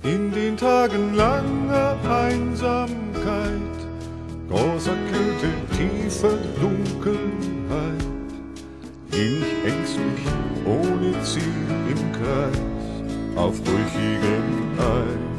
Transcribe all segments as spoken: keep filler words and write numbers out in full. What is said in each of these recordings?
In den Tagen langer Einsamkeit, großer Kälte, tiefer Dunkelheit, ging ich ängstlich ohne Ziel im Kreis auf brüchigem Eis.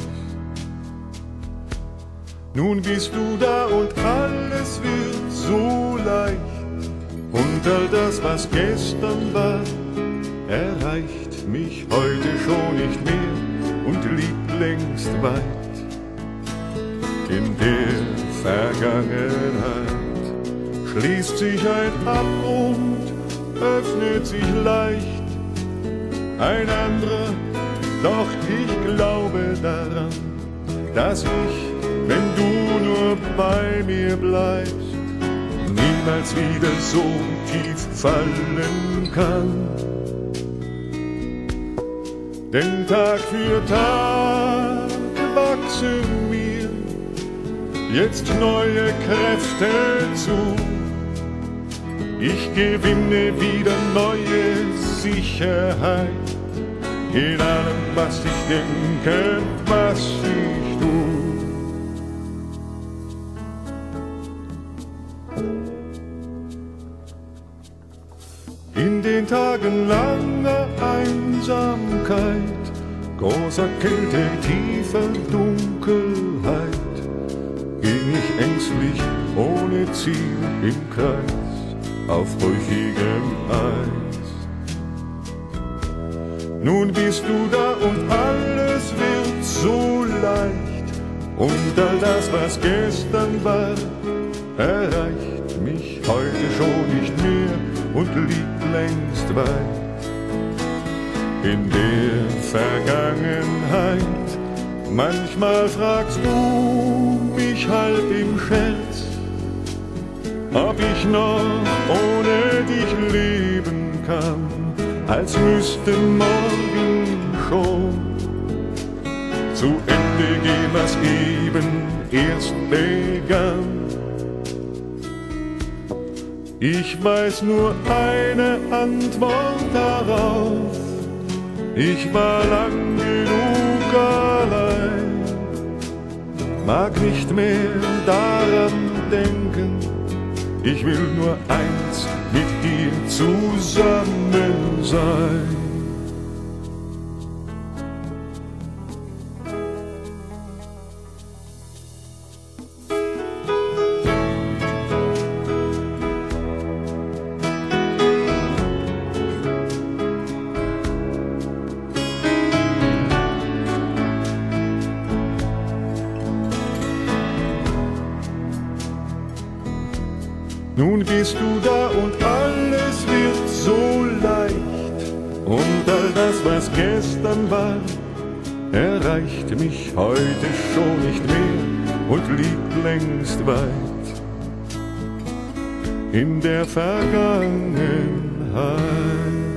Nun bist du da und alles wird so leicht, und all das, was gestern war, erreicht mich heute schon nicht mehr und liegt längst weit in der Vergangenheit. Schließt sich ein Abgrund, öffnet sich leicht ein anderer, doch ich glaube daran, dass ich, wenn du nur bei mir bleibst, niemals wieder so tief fallen kann. Denn Tag für Tag wachsen mir jetzt neue Kräfte zu. Ich gewinne wieder neue Sicherheit in allem, was ich denke, was ich tu. In den Tagen langer Einsamkeit, großer Kälte, tiefer Dunkelheit, ging ich ängstlich ohne Ziel im Kreis auf brüchigem Eis. Nun bist du da und alles wird so leicht, und all das, was gestern war, erreicht mich heute schon nicht mehr und liegt längst weit in der Vergangenheit. Manchmal fragst du mich halb im Scherz, ob ich noch ohne dich leben kann, als müsste morgen schon zu Ende gehen, was eben erst begann. Ich weiß nur eine Antwort darauf: Ich war lang genug allein, mag nicht mehr daran denken. Ich will nur eins mit dir zusammen sein. Nun bist du da und alles wird so leicht, und all das, was gestern war, erreicht mich heute schon nicht mehr und liegt längst weit in der Vergangenheit.